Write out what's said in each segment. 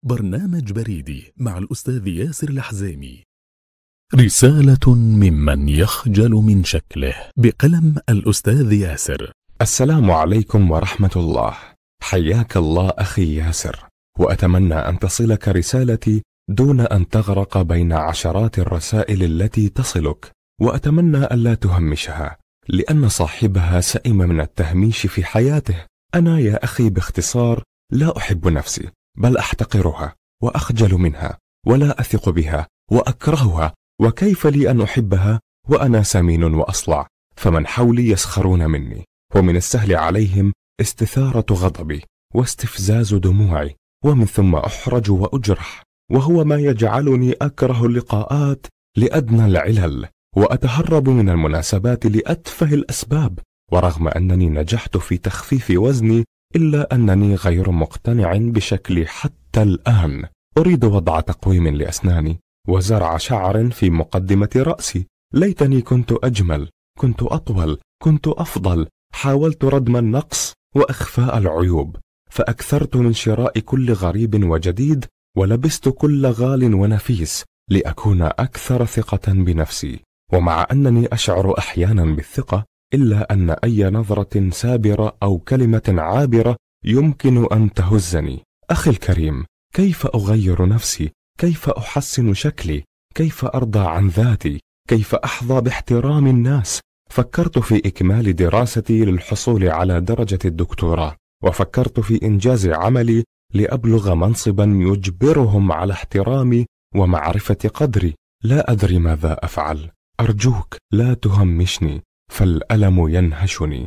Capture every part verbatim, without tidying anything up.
برنامج بريدي مع الأستاذ ياسر الحزيمي. رسالة ممن يخجل من شكله، بقلم الأستاذ ياسر. السلام عليكم ورحمة الله. حياك الله أخي ياسر، وأتمنى أن تصلك رسالتي دون أن تغرق بين عشرات الرسائل التي تصلك، وأتمنى ألا تهمشها لأن صاحبها سئم من التهميش في حياته. أنا يا أخي باختصار لا أحب نفسي، بل أحتقرها وأخجل منها ولا أثق بها وأكرهها، وكيف لي أن أحبها وأنا سمين وأصلع؟ فمن حولي يسخرون مني، ومن السهل عليهم استثارة غضبي واستفزاز دموعي، ومن ثم أحرج وأجرح، وهو ما يجعلني أكره اللقاءات لأدنى العلل، وأتهرب من المناسبات لأتفه الأسباب. ورغم أنني نجحت في تخفيف وزني إلا أنني غير مقتنع بشكلي حتى الآن. أريد وضع تقويم لأسناني وزرع شعر في مقدمة رأسي. ليتني كنت أجمل، كنت أطول، كنت أفضل. حاولت ردم النقص وإخفاء العيوب، فأكثرت من شراء كل غريب وجديد، ولبست كل غال ونفيس لأكون أكثر ثقة بنفسي. ومع أنني أشعر أحيانا بالثقة، إلا أن أي نظرة سابرة أو كلمة عابرة يمكن أن تهزني. أخي الكريم، كيف أغير نفسي؟ كيف أحسن شكلي؟ كيف أرضى عن ذاتي؟ كيف أحظى باحترام الناس؟ فكرت في إكمال دراستي للحصول على درجة الدكتوراه، وفكرت في إنجاز عملي لأبلغ منصبا يجبرهم على احترامي ومعرفة قدري. لا أدري ماذا أفعل. أرجوك لا تهمشني، فالألم ينهشني.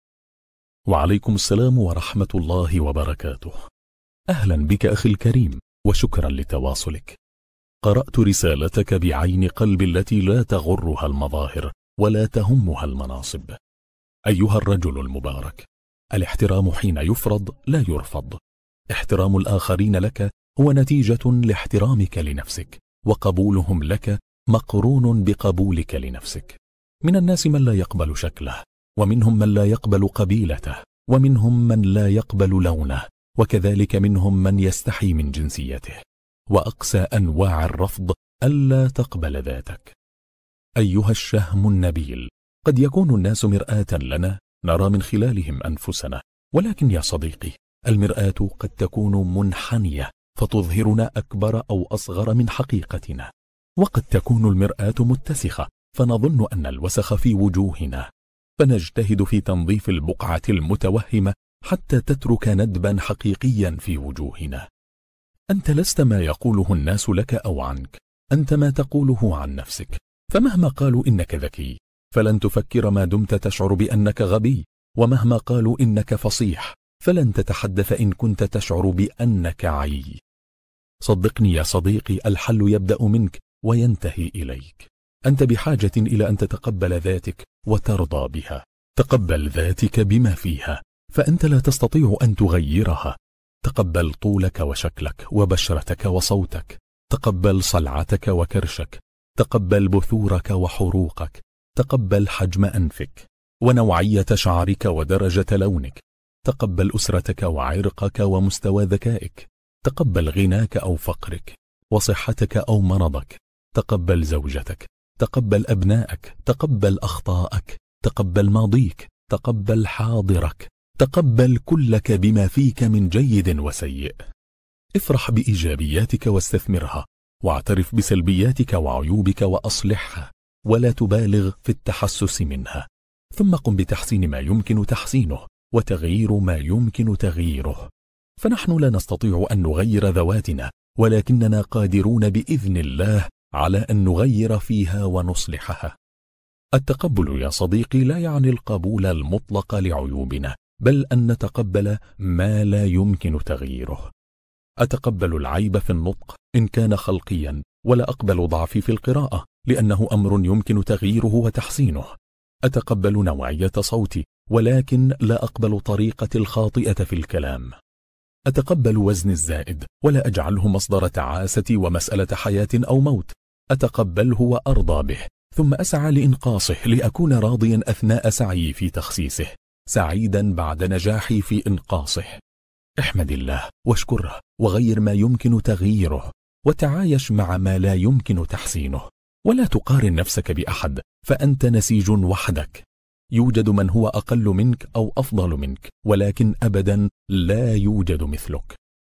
وعليكم السلام ورحمة الله وبركاته. أهلا بك أخي الكريم، وشكرا لتواصلك. قرأت رسالتك بعين قلب التي لا تغرها المظاهر ولا تهمها المناصب. أيها الرجل المبارك، الاحترام حين يفرض لا يرفض. احترام الآخرين لك هو نتيجة لاحترامك لنفسك، وقبولهم لك مقرون بقبولك لنفسك. من الناس من لا يقبل شكله، ومنهم من لا يقبل قبيلته، ومنهم من لا يقبل لونه، وكذلك منهم من يستحي من جنسيته. وأقسى أنواع الرفض ألا تقبل ذاتك. أيها الشهم النبيل، قد يكون الناس مرآة لنا نرى من خلالهم أنفسنا، ولكن يا صديقي، المرآة قد تكون منحنية فتظهرنا أكبر أو أصغر من حقيقتنا، وقد تكون المرآة متسخة فنظن أن الوسخ في وجوهنا، فنجتهد في تنظيف البقعة المتوهمة حتى تترك ندبا حقيقيا في وجوهنا. أنت لست ما يقوله الناس لك أو عنك، أنت ما تقوله عن نفسك. فمهما قالوا إنك ذكي فلن تفكر ما دمت تشعر بأنك غبي، ومهما قالوا إنك فصيح فلن تتحدث إن كنت تشعر بأنك عي. صدقني يا صديقي، الحل يبدأ منك وينتهي إليك. أنت بحاجة إلى أن تتقبل ذاتك وترضى بها. تقبل ذاتك بما فيها، فأنت لا تستطيع أن تغيرها. تقبل طولك وشكلك وبشرتك وصوتك، تقبل صلعتك وكرشك، تقبل بثورك وحروقك، تقبل حجم أنفك ونوعية شعرك ودرجة لونك، تقبل أسرتك وعرقك ومستوى ذكائك، تقبل غناك أو فقرك وصحتك أو مرضك، تقبل زوجتك، تقبل أبنائك، تقبل أخطائك، تقبل ماضيك، تقبل حاضرك، تقبل كلك بما فيك من جيد وسيء. افرح بإيجابياتك واستثمرها، واعترف بسلبياتك وعيوبك وأصلحها، ولا تبالغ في التحسس منها. ثم قم بتحسين ما يمكن تحسينه وتغيير ما يمكن تغييره. فنحن لا نستطيع أن نغير ذواتنا، ولكننا قادرون بإذن الله على أن نغير فيها ونصلحها. التقبل يا صديقي لا يعني القبول المطلق لعيوبنا، بل أن نتقبل ما لا يمكن تغييره. أتقبل العيب في النطق إن كان خلقيا، ولا أقبل ضعفي في القراءة لأنه أمر يمكن تغييره وتحسينه. أتقبل نوعية صوتي، ولكن لا أقبل طريقة الخاطئة في الكلام. أتقبل وزني الزائد، ولا أجعله مصدر تعاسة ومسألة حياة أو موت. أتقبله وأرضى به، ثم أسعى لإنقاصه لأكون راضيا أثناء سعيي في تخسيسه، سعيدا بعد نجاحي في إنقاصه. احمد الله واشكره وغير ما يمكن تغييره، وتعايش مع ما لا يمكن تحسينه، ولا تقارن نفسك بأحد، فأنت نسيج وحدك. يوجد من هو أقل منك أو أفضل منك، ولكن أبدا لا يوجد مثلك.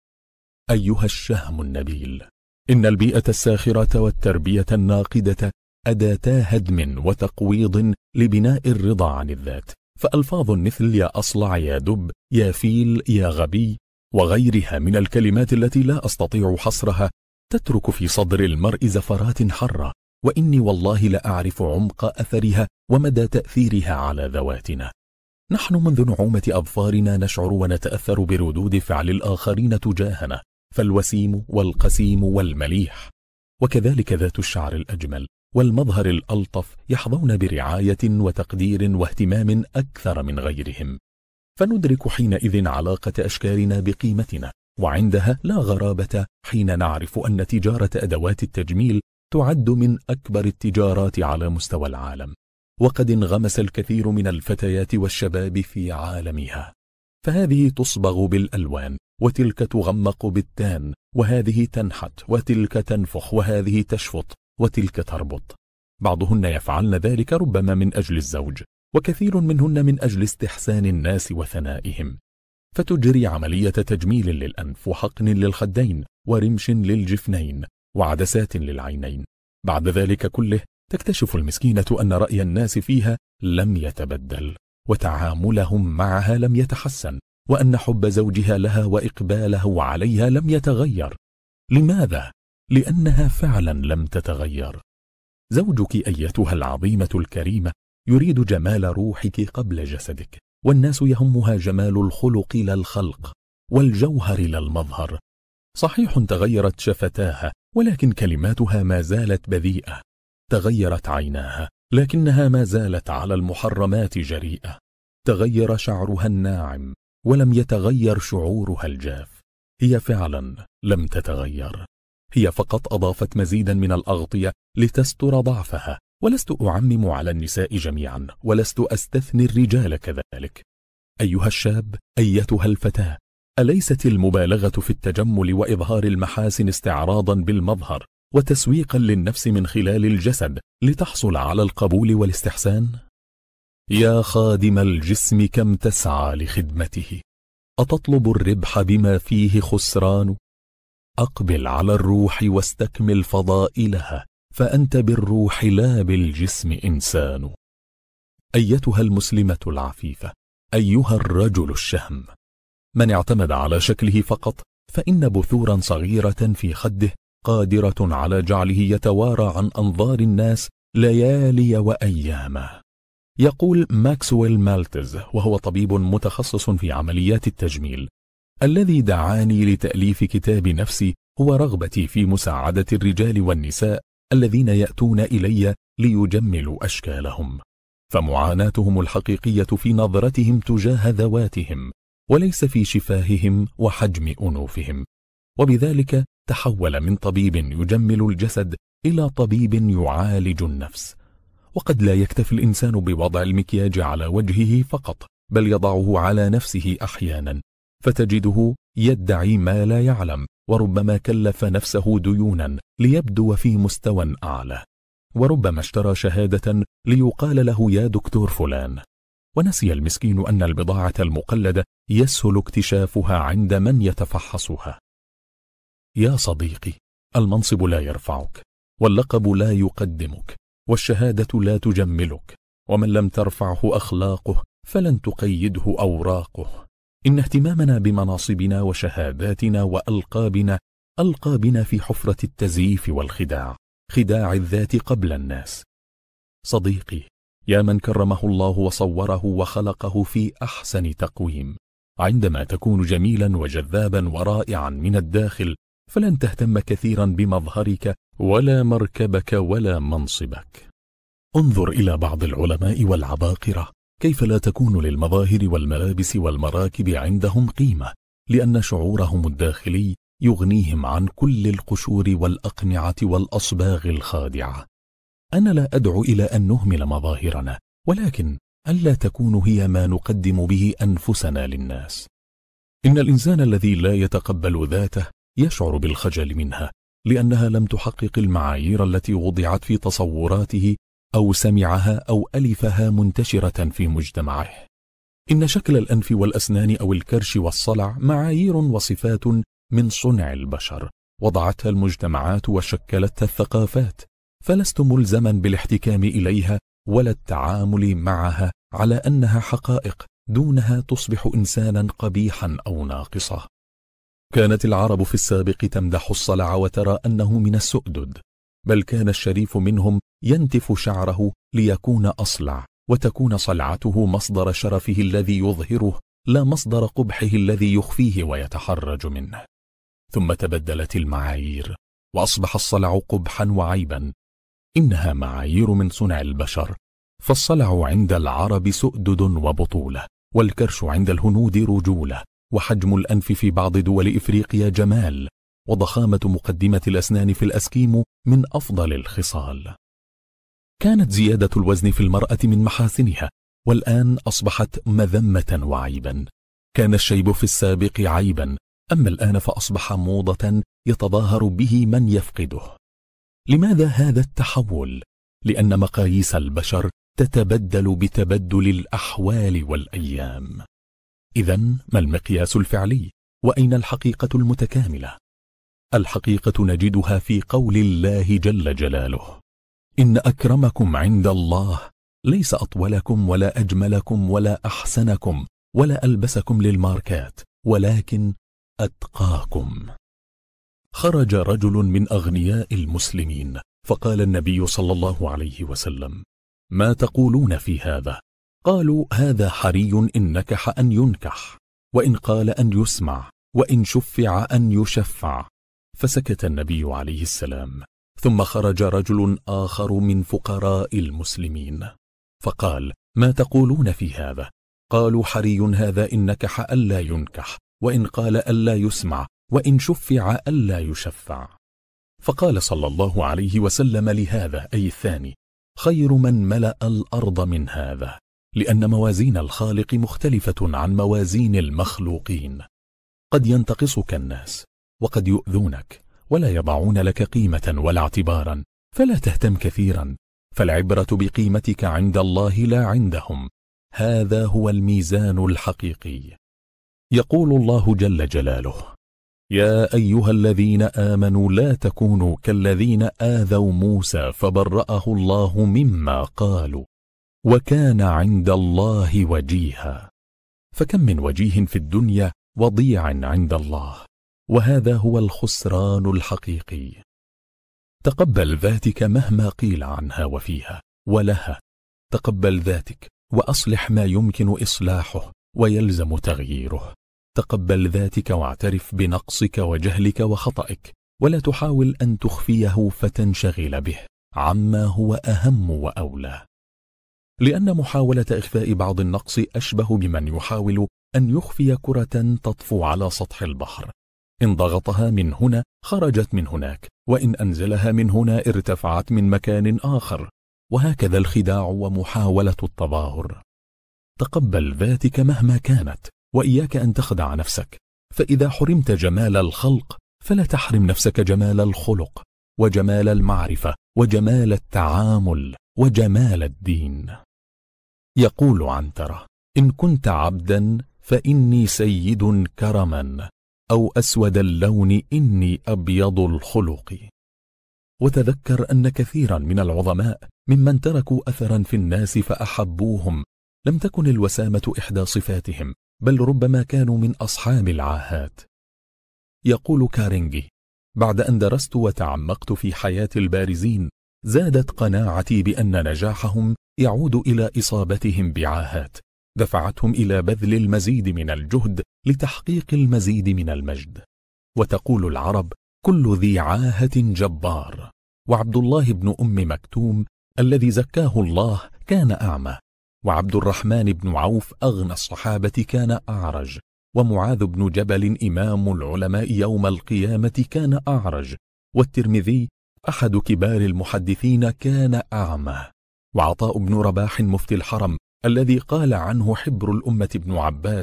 أيها الشهم النبيل، إن البيئة الساخرة والتربية الناقدة أداتا هدم وتقويض لبناء الرضا عن الذات، فألفاظ مثل يا أصلع يا دب يا فيل يا غبي وغيرها من الكلمات التي لا أستطيع حصرها تترك في صدر المرء زفرات حرة، وإني والله لأعرف عمق أثرها ومدى تأثيرها على ذواتنا. نحن منذ نعومة أظفارنا نشعر ونتأثر بردود فعل الآخرين تجاهنا، فالوسيم والقسيم والمليح، وكذلك ذات الشعر الأجمل والمظهر الألطف يحظون برعاية وتقدير واهتمام أكثر من غيرهم، فندرك حينئذ علاقة أشكالنا بقيمتنا، وعندها لا غرابة حين نعرف أن تجارة أدوات التجميل تعد من أكبر التجارات على مستوى العالم، وقد انغمس الكثير من الفتيات والشباب في عالمها، فهذه تصبغ بالألوان، وتلك تغمق بالتان، وهذه تنحت، وتلك تنفخ، وهذه تشفط، وتلك تربط. بعضهن يفعلن ذلك ربما من أجل الزوج، وكثير منهن من أجل استحسان الناس وثنائهم، فتجري عملية تجميل للأنف، وحقن للخدين، ورمش للجفنين، وعدسات للعينين. بعد ذلك كله تكتشف المسكينة أن رأي الناس فيها لم يتبدل، وتعاملهم معها لم يتحسن، وأن حب زوجها لها وإقباله عليها لم يتغير. لماذا؟ لأنها فعلا لم تتغير. زوجك أيتها العظيمة الكريمة يريد جمال روحك قبل جسدك، والناس يهمها جمال الخلق لا الخلق، والجوهر لا المظهر. صحيح تغيرت شفتاها، ولكن كلماتها ما زالت بذيئة. تغيرت عيناها، لكنها ما زالت على المحرمات جريئة. تغير شعرها الناعم، ولم يتغير شعورها الجاف. هي فعلا لم تتغير، هي فقط أضافت مزيدا من الأغطية لتستر ضعفها. ولست أعمم على النساء جميعا، ولست أستثني الرجال كذلك. أيها الشاب، أيتها الفتاة، أليست المبالغة في التجمل وإظهار المحاسن استعراضا بالمظهر وتسويقا للنفس من خلال الجسد لتحصل على القبول والاستحسان؟ يا خادم الجسم كم تسعى لخدمته، أتطلب الربح بما فيه خسران؟ أقبل على الروح واستكمل فضائلها، فأنت بالروح لا بالجسم إنسان. أيتها المسلمة العفيفة، أيها الرجل الشهم، من اعتمد على شكله فقط فإن بثورا صغيرة في خده قادرة على جعله يتوارى عن أنظار الناس ليالي وأياما. يقول ماكسويل مالتز، وهو طبيب متخصص في عمليات التجميل: الذي دعاني لتأليف كتاب نفسي هو رغبتي في مساعدة الرجال والنساء الذين يأتون إلي ليجملوا أشكالهم، فمعاناتهم الحقيقية في نظرتهم تجاه ذواتهم، وليس في شفاههم وحجم أنوفهم. وبذلك تحول من طبيب يجمل الجسد إلى طبيب يعالج النفس. وقد لا يكتفي الإنسان بوضع المكياج على وجهه فقط، بل يضعه على نفسه أحيانا، فتجده يدعي ما لا يعلم، وربما كلف نفسه ديونا ليبدو في مستوى أعلى، وربما اشترى شهادة ليقال له يا دكتور فلان، ونسي المسكين أن البضاعة المقلدة يسهل اكتشافها عند من يتفحصها. يا صديقي، المنصب لا يرفعك، واللقب لا يقدمك، والشهادة لا تجملك، ومن لم ترفعه أخلاقه فلن تقيده أوراقه. إن اهتمامنا بمناصبنا وشهاداتنا وألقابنا ألقى بنا في حفرة التزييف والخداع، خداع الذات قبل الناس. صديقي، يا من كرمه الله وصوره وخلقه في أحسن تقويم، عندما تكون جميلا وجذابا ورائعا من الداخل فلن تهتم كثيرا بمظهرك ولا مركبك ولا منصبك. انظر إلى بعض العلماء والعباقرة كيف لا تكون للمظاهر والملابس والمراكب عندهم قيمة، لأن شعورهم الداخلي يغنيهم عن كل القشور والأقنعة والأصباغ الخادعة. أنا لا أدعو إلى أن نهمل مظاهرنا، ولكن ألا تكون هي ما نقدم به أنفسنا للناس. إن الإنسان الذي لا يتقبل ذاته يشعر بالخجل منها، لأنها لم تحقق المعايير التي وضعت في تصوراته أو سمعها أو ألفها منتشرة في مجتمعه. إن شكل الأنف والأسنان أو الكرش والصلع معايير وصفات من صنع البشر، وضعتها المجتمعات وشكلتها الثقافات، فلست ملزما بالاحتكام إليها ولا التعامل معها على أنها حقائق، دونها تصبح إنسانا قبيحا أو ناقصا. كانت العرب في السابق تمدح الصلع وترى أنه من السؤدد، بل كان الشريف منهم ينتف شعره ليكون أصلع، وتكون صلعته مصدر شرفه الذي يظهره، لا مصدر قبحه الذي يخفيه ويتحرج منه. ثم تبدلت المعايير وأصبح الصلع قبحا وعيبا. إنها معايير من صنع البشر، فالصلع عند العرب سؤدد وبطولة، والكرش عند الهنود رجولة، وحجم الأنف في بعض دول إفريقيا جمال، وضخامة مقدمة الأسنان في الأسكيم من أفضل الخصال. كانت زيادة الوزن في المرأة من محاسنها، والآن أصبحت مذمة وعيبا. كان الشيب في السابق عيبا، أما الآن فأصبح موضة يتظاهر به من يفقده. لماذا هذا التحول؟ لأن مقاييس البشر تتبدل بتبدل الأحوال والأيام. إذن ما المقياس الفعلي؟ وأين الحقيقة المتكاملة؟ الحقيقة نجدها في قول الله جل جلاله: إن أكرمكم عند الله ليس أطولكم ولا أجملكم ولا أحسنكم ولا ألبسكم للماركات، ولكن أتقاكم. خرج رجل من أغنياء المسلمين فقال النبي صلى الله عليه وسلم: ما تقولون في هذا؟ قالوا: هذا حري إن نكح أن ينكح، وإن قال أن يسمع، وإن شفع أن يشفع. فسكت النبي عليه السلام. ثم خرج رجل آخر من فقراء المسلمين فقال: ما تقولون في هذا؟ قالوا: حري هذا إن نكح ألا ينكح، وإن قال ألا يسمع، وإن شفع ألا يشفع. فقال صلى الله عليه وسلم لهذا، أي الثاني: خير من ملأ الأرض من هذا، لأن موازين الخالق مختلفة عن موازين المخلوقين. قد ينتقصك الناس، وقد يؤذونك، ولا يضعون لك قيمة ولا اعتبارا، فلا تهتم كثيرا، فالعبرة بقيمتك عند الله لا عندهم. هذا هو الميزان الحقيقي. يقول الله جل جلاله: يا أيها الذين آمنوا لا تكونوا كالذين آذوا موسى فبرأه الله مما قالوا وكان عند الله وجيها. فكم من وجيه في الدنيا وضيع عند الله، وهذا هو الخسران الحقيقي. تقبل ذاتك مهما قيل عنها وفيها ولها. تقبل ذاتك وأصلح ما يمكن إصلاحه ويلزم تغييره. تقبل ذاتك واعترف بنقصك وجهلك وخطئك، ولا تحاول أن تخفيه فتنشغل به عما هو أهم وأولى. لأن محاولة إخفاء بعض النقص أشبه بمن يحاول أن يخفي كرة تطفو على سطح البحر. إن ضغطها من هنا خرجت من هناك، وإن أنزلها من هنا ارتفعت من مكان آخر، وهكذا الخداع ومحاولة التظاهر. تقبل ذاتك مهما كانت، وإياك أن تخدع نفسك، فإذا حرمت جمال الخلق فلا تحرم نفسك جمال الخلق وجمال المعرفة وجمال التعامل وجمال الدين. يقول عنترة: إن كنت عبدا فإني سيد كرما، أو أسود اللون إني أبيض الخلق. وتذكر أن كثيرا من العظماء ممن تركوا أثرا في الناس فأحبوهم لم تكن الوسامة إحدى صفاتهم، بل ربما كانوا من أصحاب العاهات. يقول كارنيجي: بعد أن درست وتعمقت في حياة البارزين زادت قناعتي بأن نجاحهم يعود إلى إصابتهم بعاهات دفعتهم إلى بذل المزيد من الجهد لتحقيق المزيد من المجد. وتقول العرب: كل ذي عاهة جبار. وعبد الله بن أم مكتوم الذي زكاه الله كان أعمى، وعبد الرحمن بن عوف أغنى الصحابة كان أعرج، ومعاذ بن جبل إمام العلماء يوم القيامة كان أعرج، والترمذي أحد كبار المحدثين كان أعمى، وعطاء بن رباح مفتي الحرم الذي قال عنه حبر الأمة ابن عباس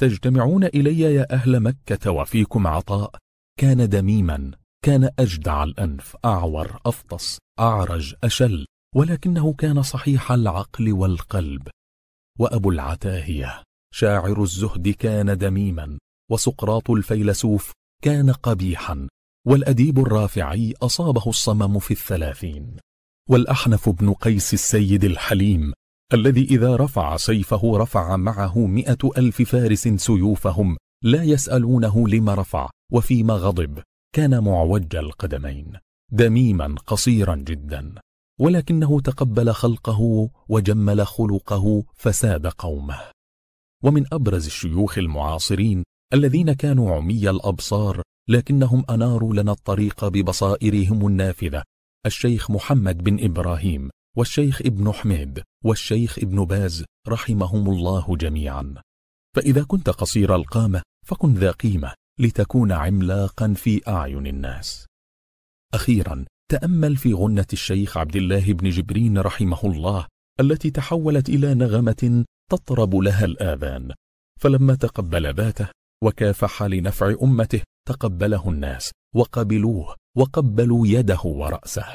تجتمعون إلي يا أهل مكة وفيكم عطاء. كان دميما، كان أجدع الأنف، أعور، أفطس، أعرج، أشل، ولكنه كان صحيح العقل والقلب. وأبو العتاهية شاعر الزهد كان دميما، وسقراط الفيلسوف كان قبيحا، والأديب الرافعي أصابه الصمم في الثلاثين، والأحنف بن قيس السيد الحليم الذي إذا رفع سيفه رفع معه مئة ألف فارس سيوفهم لا يسألونه لما رفع وفيما غضب، كان معوج القدمين دميما قصيرا جدا، ولكنه تقبل خلقه وجمل خلقه فساد قومه. ومن أبرز الشيوخ المعاصرين الذين كانوا عمي الأبصار لكنهم أناروا لنا الطريق ببصائرهم النافذة الشيخ محمد بن إبراهيم، والشيخ ابن حميد، والشيخ ابن باز رحمهم الله جميعا. فإذا كنت قصير القامة فكن ذا قيمة لتكون عملاقا في أعين الناس. أخيرا تأمل في غنة الشيخ عبد الله بن جبرين رحمه الله التي تحولت إلى نغمة تطرب لها الآذان، فلما تقبل ذاته وكافح لنفع أمته تقبله الناس وقبلوه وقبلوا يده ورأسه.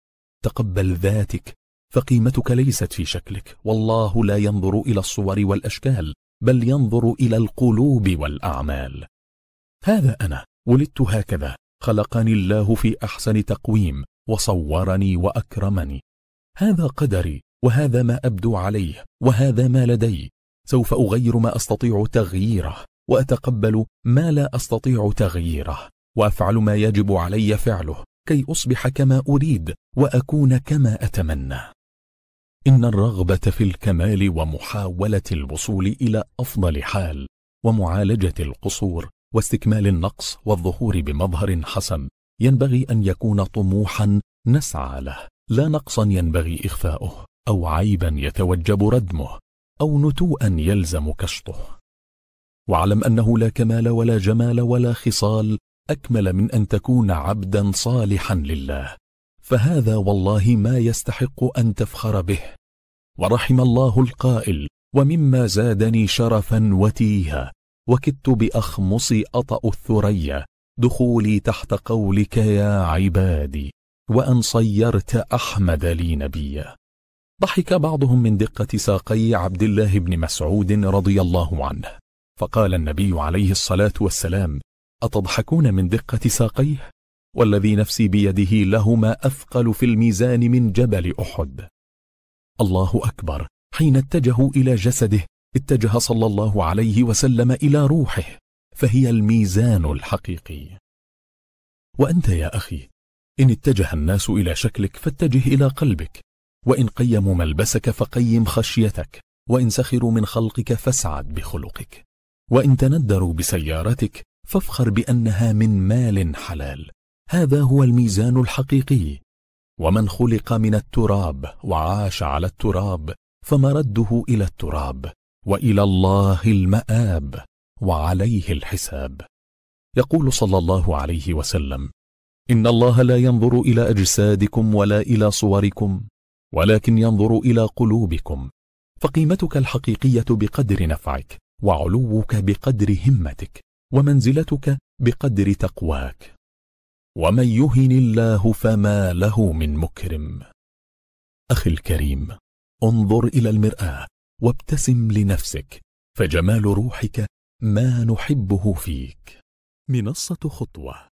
تقبل ذاتك، فقيمتك ليست في شكلك، والله لا ينظر إلى الصور والأشكال بل ينظر إلى القلوب والأعمال. هذا أنا ولدت هكذا، خلقني الله في أحسن تقويم وصورني وأكرمني. هذا قدري، وهذا ما أبدو عليه، وهذا ما لدي. سوف أغير ما أستطيع تغييره، وأتقبل ما لا أستطيع تغييره، وأفعل ما يجب علي فعله كي أصبح كما أريد وأكون كما أتمنى. إن الرغبة في الكمال ومحاولة الوصول إلى أفضل حال ومعالجة القصور واستكمال النقص والظهور بمظهر حسن ينبغي أن يكون طموحا نسعى له، لا نقصا ينبغي إخفاؤه، أو عيبا يتوجب ردمه، أو نتوءا يلزم كشطه. واعلم أنه لا كمال ولا جمال ولا خصال أكمل من أن تكون عبدا صالحا لله، فهذا والله ما يستحق أن تفخر به. ورحم الله القائل: ومما زادني شرفا وتيها وكدت بأخمصي أطأ الثريا دخولي تحت قولك يا عبادي وأن صيرت أحمد لي نبيا. ضحك بعضهم من دقة ساقي عبد الله بن مسعود رضي الله عنه، فقال النبي عليه الصلاة والسلام: أتضحكون من دقة ساقيه؟ والذي نفسي بيده لهما أثقل في الميزان من جبل أحد. الله أكبر. حين اتجهوا إلى جسده اتجه صلى الله عليه وسلم إلى روحه، فهي الميزان الحقيقي. وأنت يا أخي، إن اتجه الناس إلى شكلك فاتجه إلى قلبك، وإن قيموا ملبسك فقيم خشيتك، وإن سخروا من خلقك فاسعد بخلقك، وإن تندروا بسيارتك فافخر بأنها من مال حلال. هذا هو الميزان الحقيقي. ومن خلق من التراب وعاش على التراب فمرده إلى التراب، وإلى الله المآب، وعليه الحساب. يقول صلى الله عليه وسلم: إن الله لا ينظر إلى أجسادكم ولا إلى صوركم، ولكن ينظر إلى قلوبكم. فقيمتك الحقيقية بقدر نفعك، وعلوك بقدر همتك، ومنزلتك بقدر تقواك. ومن يهن الله فما له من مكرم. أخي الكريم، انظر إلى المرآة وابتسم لنفسك، فجمال روحك ما نحبه فيك. منصة خطوة.